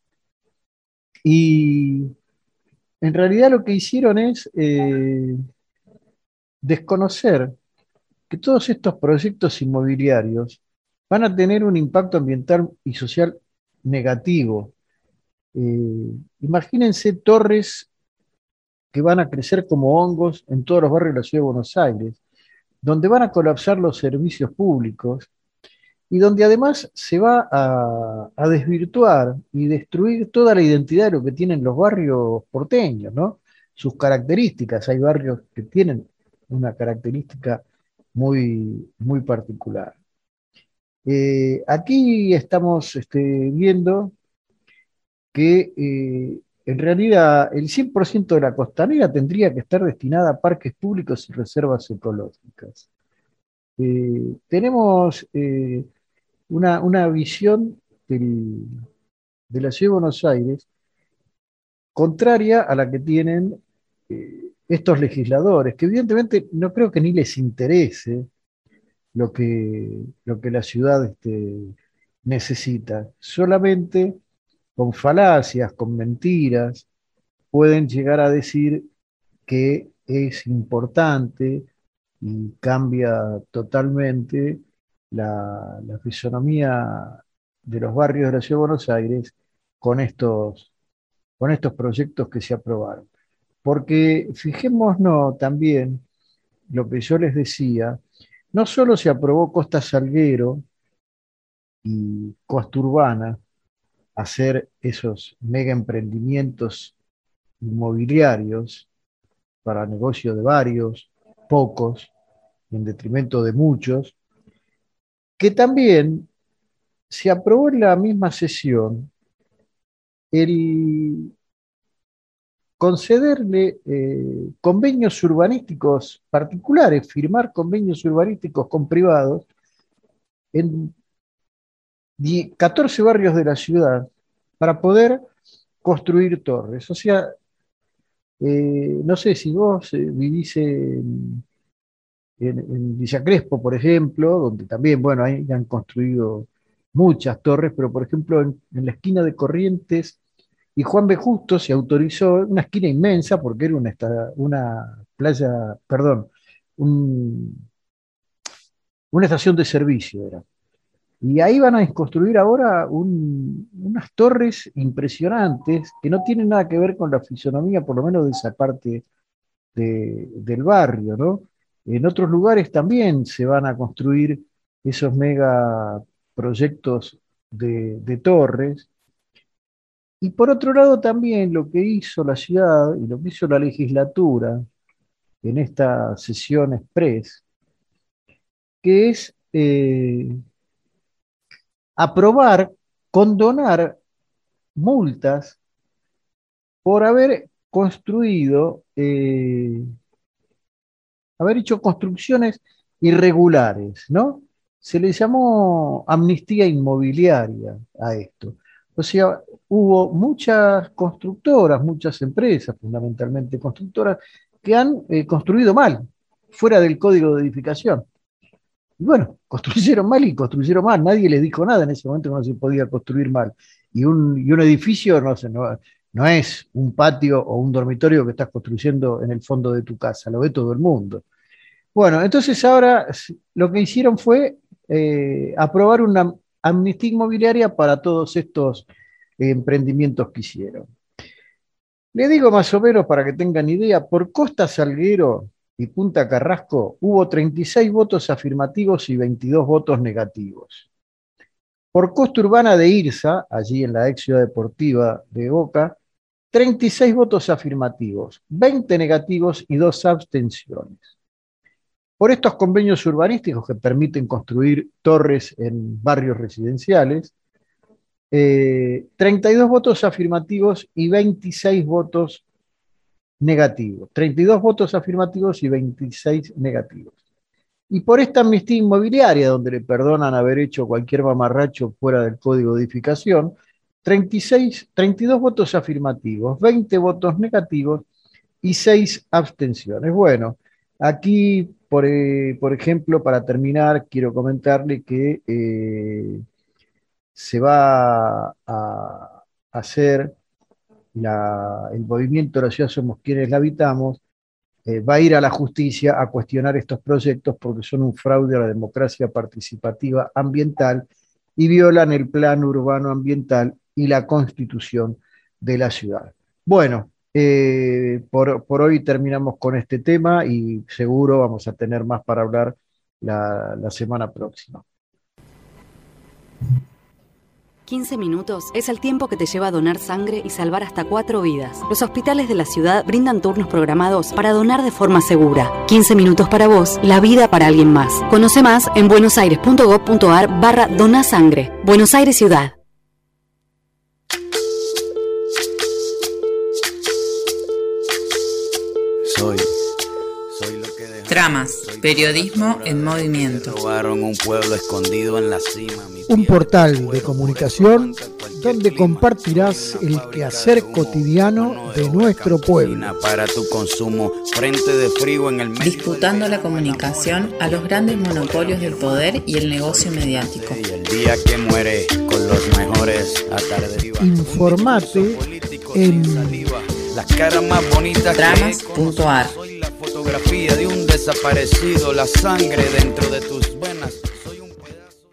Y en realidad lo que hicieron es eh, desconocer que todos estos proyectos inmobiliarios van a tener un impacto ambiental y social negativo. Eh, imagínense torres que van a crecer como hongos en todos los barrios de la Ciudad de Buenos Aires, donde van a colapsar los servicios públicos y donde además se va a, a desvirtuar y destruir toda la identidad de lo que tienen los barrios porteños, ¿no? Sus características. Hay barrios que tienen una característica muy, muy particular. Eh, aquí estamos este, viendo que eh, en realidad el cien por ciento de la costanera tendría que estar destinada a parques públicos y reservas ecológicas. Eh, tenemos eh, una, una visión del, de la Ciudad de Buenos Aires contraria a la que tienen eh, estos legisladores, que evidentemente no creo que ni les interese lo que, lo que la ciudad este, necesita. Solamente con falacias, con mentiras, pueden llegar a decir que es importante y cambia totalmente la, la fisonomía de los barrios de la Ciudad de Buenos Aires con estos, con estos proyectos que se aprobaron. Porque fijémonos también lo que yo les decía, no solo se aprobó Costa Salguero y Costa Urbana, hacer esos mega emprendimientos inmobiliarios para negocio de varios, pocos, en detrimento de muchos, que también se aprobó en la misma sesión el concederle eh, convenios urbanísticos particulares, firmar convenios urbanísticos con privados en catorce barrios de la ciudad para poder construir torres. O sea, eh, no sé si vos eh, vivís en, en, en Villa Crespo, por ejemplo, donde también, bueno, ahí han construido muchas torres, pero por ejemplo en, en la esquina de Corrientes y Juan B. Justo se autorizó una esquina inmensa porque era una, una playa, perdón, un, una estación de servicio era. Y ahí van a construir ahora un, unas torres impresionantes que no tienen nada que ver con la fisonomía, por lo menos de esa parte de, del barrio, ¿no? En otros lugares también se van a construir esos mega proyectos de, de torres. Y por otro lado también lo que hizo la ciudad y lo que hizo la legislatura en esta sesión express, que es eh, aprobar, condonar multas por haber construido eh, haber hecho construcciones irregulares, ¿no? Se le llamó amnistía inmobiliaria a esto. O sea, hubo muchas constructoras, muchas empresas, fundamentalmente constructoras, que han eh, construido mal, fuera del código de edificación. Y bueno, construyeron mal y construyeron mal. Nadie les dijo nada en ese momento que no se podía construir mal. Y un, y un edificio no, sé, no, no es un patio o un dormitorio que estás construyendo en el fondo de tu casa, lo ve todo el mundo. Bueno, entonces ahora lo que hicieron fue eh, aprobar una amnistía inmobiliaria para todos estos eh, emprendimientos que hicieron. Le digo más o menos para que tengan idea, por Costa Salguero y Punta Carrasco hubo treinta y seis votos afirmativos y veintidós votos negativos. Por Costa Urbana de Irsa, allí en la ex ciudad deportiva de Boca, treinta y seis votos afirmativos, veinte negativos y dos abstenciones. Por estos convenios urbanísticos que permiten construir torres en barrios residenciales, eh, treinta y dos votos afirmativos y veintiséis votos negativos. treinta y dos votos afirmativos y veintiséis negativos. Y por esta amnistía inmobiliaria, donde le perdonan haber hecho cualquier mamarracho fuera del código de edificación, treinta y seis, treinta y dos votos afirmativos, veinte votos negativos y seis abstenciones. Bueno, aquí, por, eh, por ejemplo, para terminar, quiero comentarle que eh, se va a hacer la, el movimiento La Ciudad Somos Quienes la Habitamos, eh, va a ir a la justicia a cuestionar estos proyectos porque son un fraude a la democracia participativa ambiental y violan el plan urbano ambiental y la constitución de la ciudad. Bueno, eh, por, por hoy terminamos con este tema y seguro vamos a tener más para hablar la, la semana próxima. quince minutos es el tiempo que te lleva a donar sangre y salvar hasta cuatro vidas. Los hospitales de la ciudad brindan turnos programados para donar de forma segura. quince minutos para vos, la vida para alguien más. Conoce más en buenosaires.gov.ar barra donasangre. Buenos Aires Ciudad. Soy, soy lo que dejó. Tramas, periodismo en movimiento. Robaron un pueblo escondido en la cima. Un portal de comunicación donde compartirás el quehacer cotidiano de nuestro pueblo. Para tu consumo, frente de frío en el medio. Disputando la comunicación a los grandes monopolios del poder y el negocio mediático. Y el día que muere con los mejores atardes. Informate en las caras más bonitas. Tramas punto ar. Soy la fotografía de un desaparecido, la sangre dentro de tus venas. Soy un pedazo.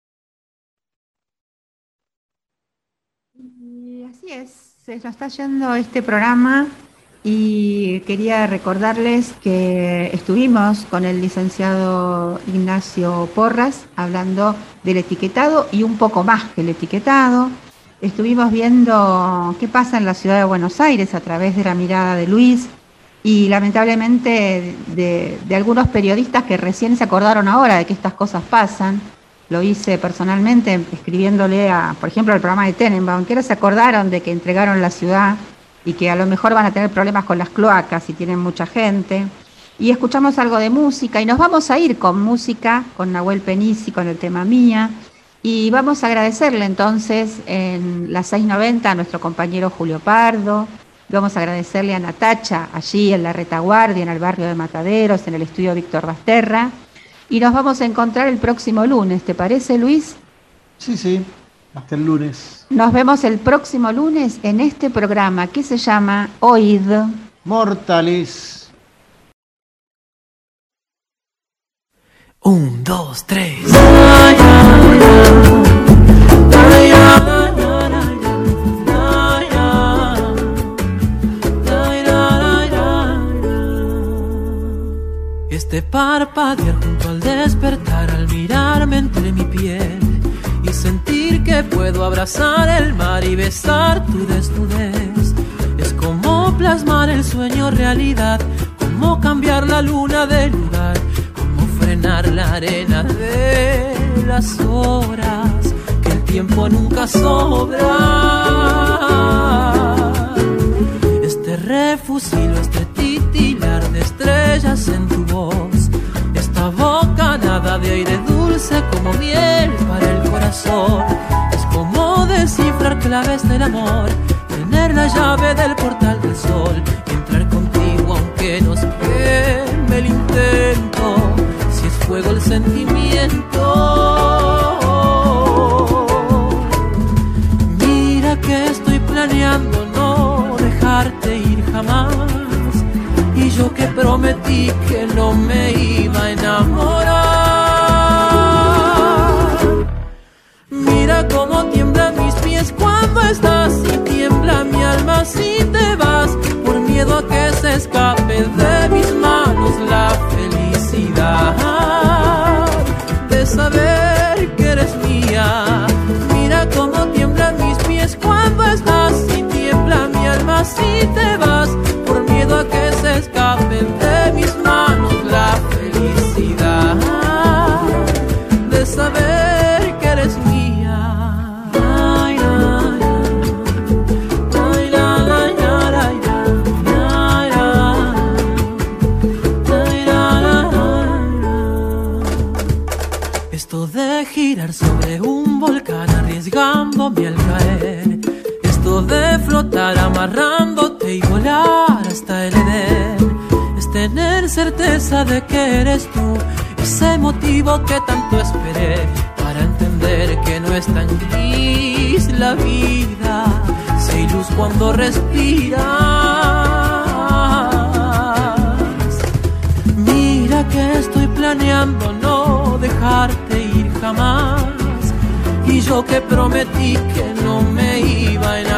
Y así es, se nos está yendo este programa y quería recordarles que estuvimos con el licenciado Ignacio Porras hablando del etiquetado y un poco más que el etiquetado. Estuvimos viendo qué pasa en la ciudad de Buenos Aires a través de la mirada de Luis y lamentablemente de, de algunos periodistas que recién se acordaron ahora de que estas cosas pasan. Lo hice personalmente escribiéndole, a, por ejemplo, al programa de Tenenbaum, que ahora se acordaron de que entregaron la ciudad y que a lo mejor van a tener problemas con las cloacas si tienen mucha gente. Y escuchamos algo de música y nos vamos a ir con música, con Nahuel Penisi, con el tema Mía. Y vamos a agradecerle entonces en las seis noventa a nuestro compañero Julio Pardo. Vamos a agradecerle a Natacha allí en la retaguardia, en el barrio de Mataderos, en el estudio Víctor Basterra. Y nos vamos a encontrar el próximo lunes, ¿te parece, Luis? Sí, sí, hasta el lunes. Nos vemos el próximo lunes en este programa que se llama Oíd Mortales. Un, dos, tres. Este parpadear junto al despertar, al mirarme entre mi piel y sentir que puedo abrazar el mar y besar tu desnudez, es como plasmar el sueño realidad, como cambiar la luna de lugar, como frenar la arena de las horas, que el tiempo nunca sobra. Este refusilo, este titilar de estrellas en tu voz. Esta boca nada de aire dulce como miel para el corazón. Es como descifrar claves del amor, tener la llave del portal del sol, entrar contigo aunque nos queme el intento, si es fuego el sentimiento. Mira que estoy planeando no dejarte ir jamás, y yo que prometí que no me iba a enamorar. Mira cómo tiemblan mis pies cuando estás y tiembla mi alma si te vas, por miedo a que se escape de mis manos la felicidad de saber que eres mía. Mira cómo tiemblan mis pies cuando estás y tiembla mi alma si te vas, por miedo a que se escape de mis manos la felicidad de saber que eres mía. Esto de girar sobre un volcán arriesgándome al caer, esto de flotar amarrándote y volar hasta el Edén, es tener certeza de que eres tú, ese motivo que tanto esperé para entender que no es tan gris la vida, si hay luz cuando respiras. Mira que estoy planeando no dejarte ir jamás, y yo que prometí que no me iba a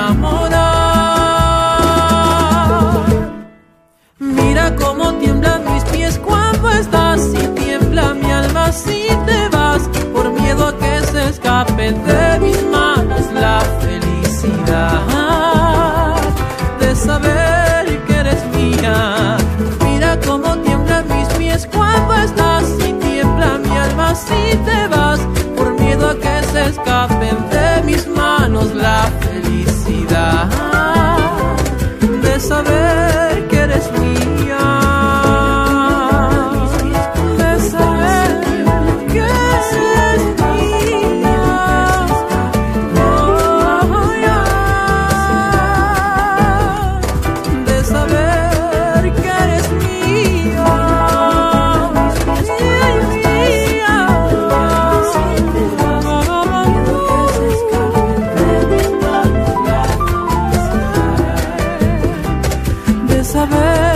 enamorar. Mira cómo tiemblan mis pies cuando estás y tiembla mi alma si te vas, por miedo a que se escape de mis manos la felicidad de saber que eres mía. Mira cómo tiemblan mis pies cuando estás y tiembla mi alma si te vas, por miedo a que se escapen de mis manos la felicidad de saber que eres mía. De saber que eres mía. Oh, yeah. De saber que eres mía. De saber